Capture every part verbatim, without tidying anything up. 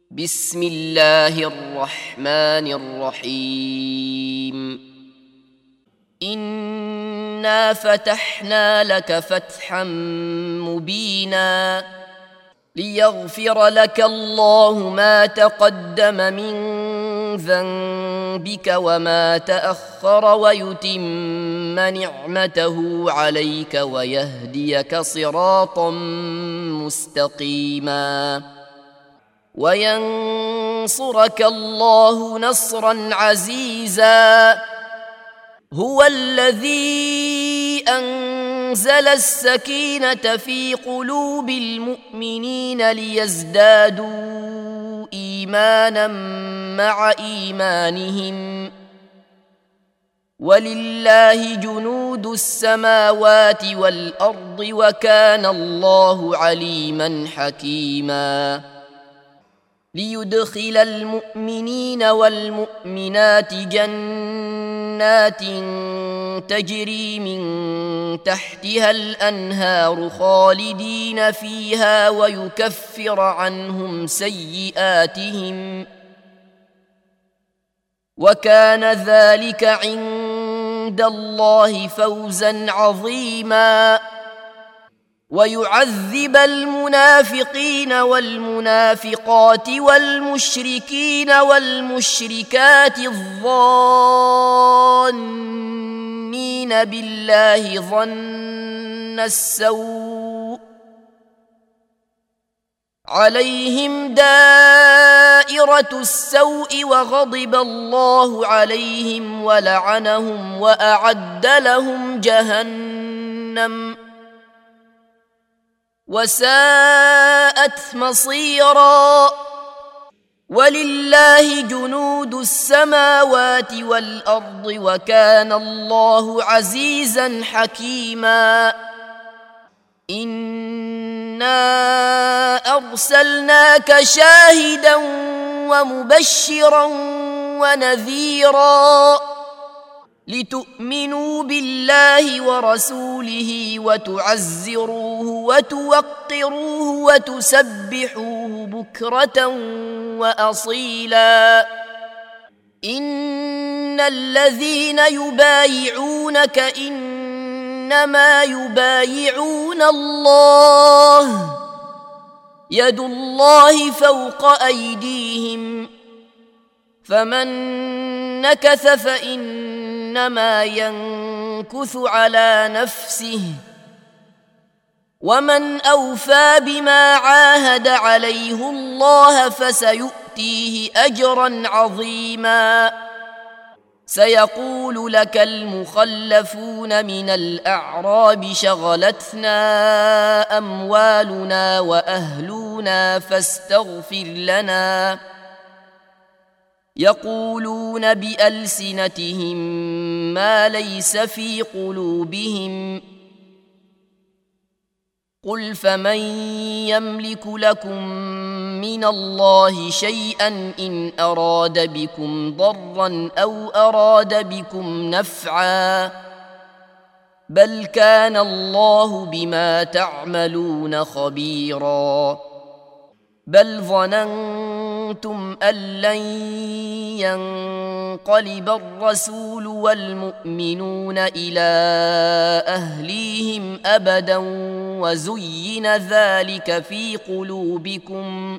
بسم الله الرحمن الرحيم إنا فتحنا لك فتحا مبينا ليغفر لك الله ما تقدم من ذنبك وما تأخر ويتم نعمته عليك ويهديك صراطا مستقيما وينصرك الله نصرا عزيزا هو الذي أنزل السكينة في قلوب المؤمنين ليزدادوا إيمانا مع إيمانهم ولله جنود السماوات والأرض وكان الله عليما حكيما ليدخل المؤمنين والمؤمنات جنات تجري من تحتها الأنهار خالدين فيها ويكفر عنهم سيئاتهم وكان ذلك عند الله فوزا عظيما ويعذب المنافقين والمنافقات والمشركين والمشركات الظانين بالله ظن السوء عليهم دائرة السوء وغضب الله عليهم ولعنهم وأعد لهم جهنم وساءت مصيرا ولله جنود السماوات والأرض وكان الله عزيزا حكيما إنا أرسلناك شاهدا ومبشرا ونذيرا لتؤمنوا بالله ورسوله وتعزروه وتوقروه وتسبحوه بكرة وأصيلا إن الذين يبايعونك إنما يبايعون الله يد الله فوق أيديهم فمن نكث فإنما ينكث على نفسه ومن أوفى بما عاهد عليه الله فسيؤتيه أجرا عظيما سيقول لك المخلفون من الأعراب شغلتنا أموالنا وأهلنا فاستغفر لنا يقولون بألسنتهم ما ليس في قلوبهم قل فمن يملك لكم من الله شيئا إن أراد بكم ضرا أو أراد بكم نفعا بل كان الله بما تعملون خبيرا بل ظننتم أن لن ينقلب الرسول والمؤمنون إلى أهليهم أبدا وزين ذلك في قلوبكم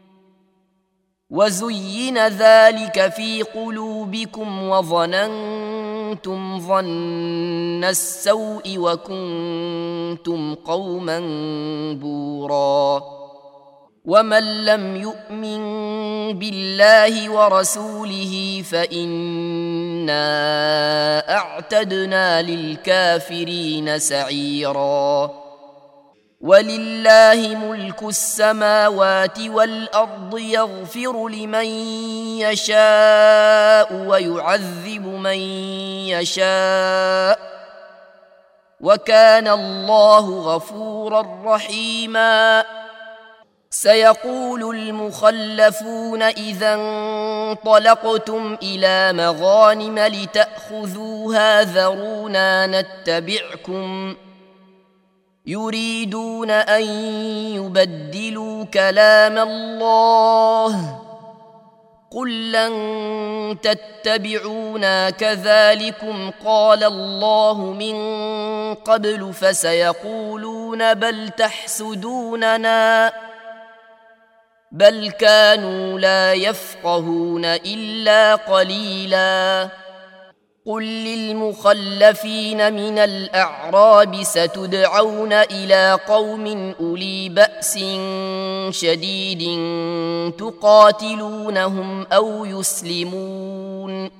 وزين ذلك في قلوبكم وظننتم ظن السوء وكنتم قوما بورا ومن لم يؤمن بالله ورسوله فإنا أعتدنا للكافرين سعيرا ولله ملك السماوات والأرض يغفر لمن يشاء ويعذب من يشاء وكان الله غفورا رحيما سيقول المخلفون إذا انطلقتم إلى مغانم لتأخذوها ذرونا نتبعكم يريدون أن يبدلوا كلام الله قل لن تتبعونا كذلكم قال الله من قبل فسيقولون بل تحسدوننا بل كانوا لا يفقهون إلا قليلا قل للمخلفين من الأعراب ستدعون إلى قوم أولي بأس شديد تقاتلونهم أو يسلمون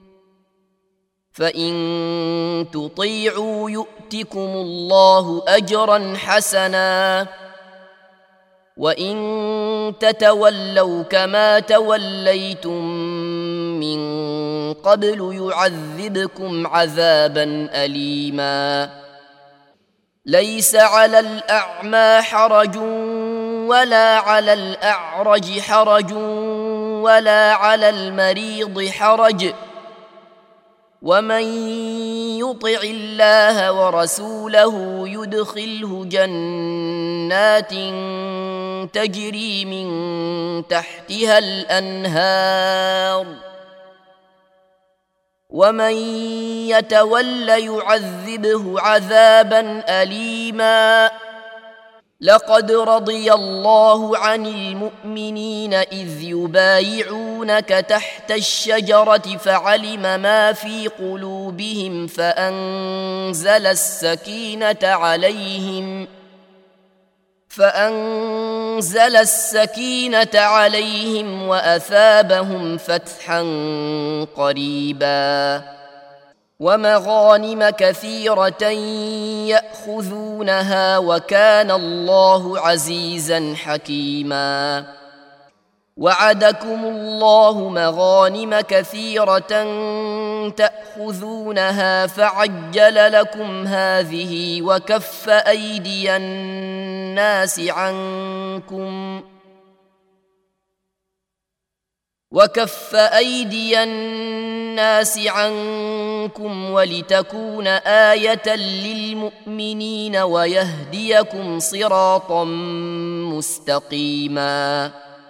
فإن تطيعوا يؤتكم الله أجرا حسنا وإن تتولوا كما توليتم من قبل يعذبكم عذابا أليما ليس على الأعمى حرج ولا على الأعرج حرج ولا على المريض حرج ومن يطع الله ورسوله يدخله جنات تجري من تحتها الأنهار ومن يتول يعذبه عذابا أليما لقد رضي الله عن المؤمنين إذ يبايعونك تحت الشجرة فعلم ما في قلوبهم فأنزل السكينة عليهم فأنزل السكينة عليهم وأثابهم فتحا قريبا ومغانم كثيرة يأخذونها وكان الله عزيزا حكيما وعدكم الله مغانم كثيرة تأخذونها فعجل لكم هذه وكف أيدي الناس عنكم وكف أيدي الناس عنكم ولتكون آية للمؤمنين ويهديكم صراطا مستقيما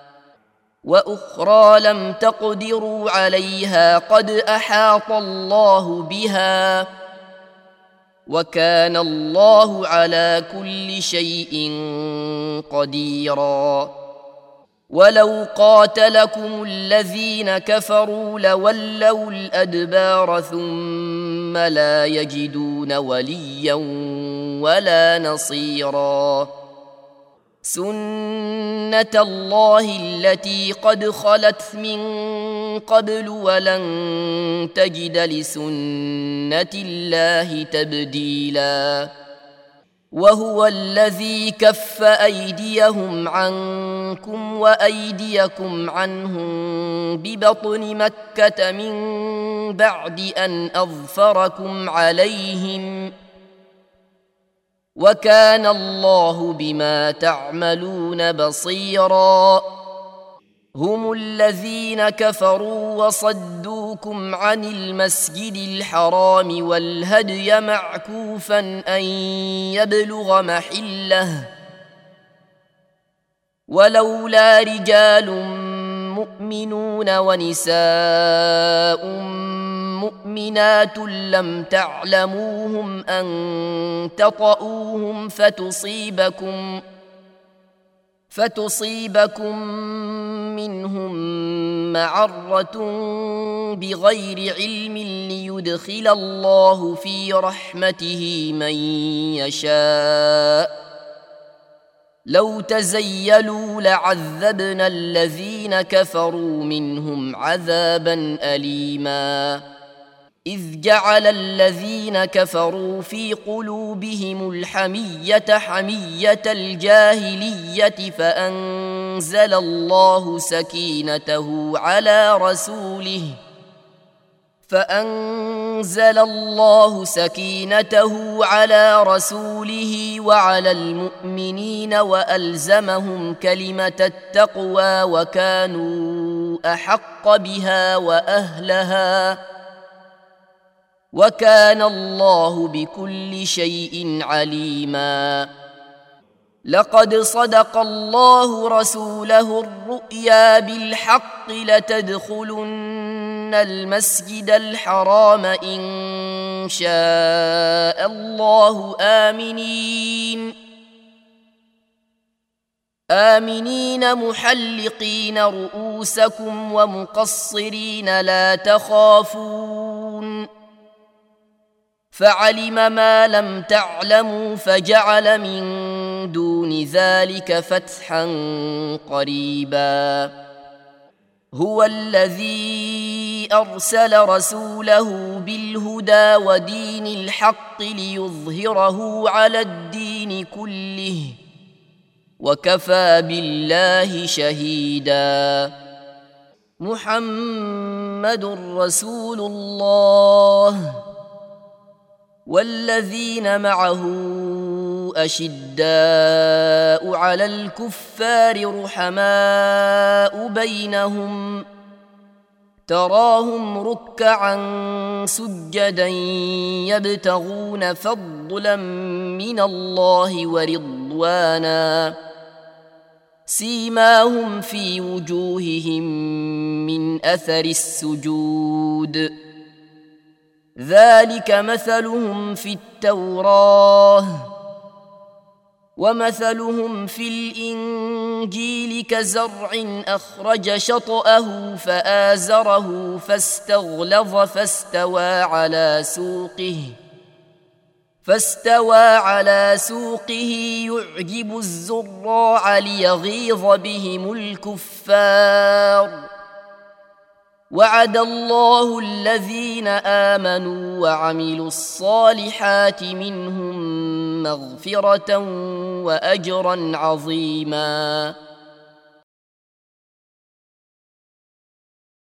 وأخرى لم تقدروا عليها قد أحاط الله بها وكان الله على كل شيء قديرا ولو قاتلكم الذين كفروا لولوا الأدبار ثم لا يجدون وليا ولا نصيرا سنة الله التي قد خلت من قبل ولن تجد لسنة الله تبديلا وهو الذي كف أيديهم عنكم وأيديكم عنهم ببطن مكة من بعد أن أظفركم عليهم وكان الله بما تعملون بصيرا هم الذين كفروا وصدوكم عن المسجد الحرام والهدي معكوفا أن يبلغ محله ولولا رجال مؤمنون ونساء مؤمنات لم تعلموهم أن تطؤوهم فتصيبكم فتصيبكم منهم معرة بغير علم ليدخل الله في رحمته من يشاء لو تزيلوا لعذبنا الذين كفروا منهم عذابا أليما إذ جعل الذين كفروا في قلوبهم الحمية حمية الجاهلية فأنزل الله سكينته على رسوله فأنزل الله سكينته على رسوله وعلى المؤمنين وألزمهم كلمة التقوى وكانوا أحق بها وأهلها وكان الله بكل شيء عليما لقد صدق الله رسوله الرؤيا بالحق لتدخلن المسجد الحرام إن شاء الله آمنين آمنين محلقين رؤوسكم ومقصرين لا تخافون فعلم ما لم تعلموا فجعل من دون ذلك فتحا قريبا هو الذي أرسل رسوله بالهدى ودين الحق ليظهره على الدين كله وكفى بالله شهيدا محمد رسول الله والذين معه أشداء على الكفار رحماء بينهم تراهم ركعا سجدا يبتغون فضلا من الله ورضوانا سيماهم في وجوههم من أثر السجود ذلك مثلهم في التوراة ومثلهم في الإنجيل كزرع أخرج شطأه فآزره فاستغلظ فاستوى على سوقه فاستوى على سوقه يعجب الزراع ليغيظ بهم الكفار وعد الله الذين آمنوا وعملوا الصالحات منهم مغفرة وأجرا عظيما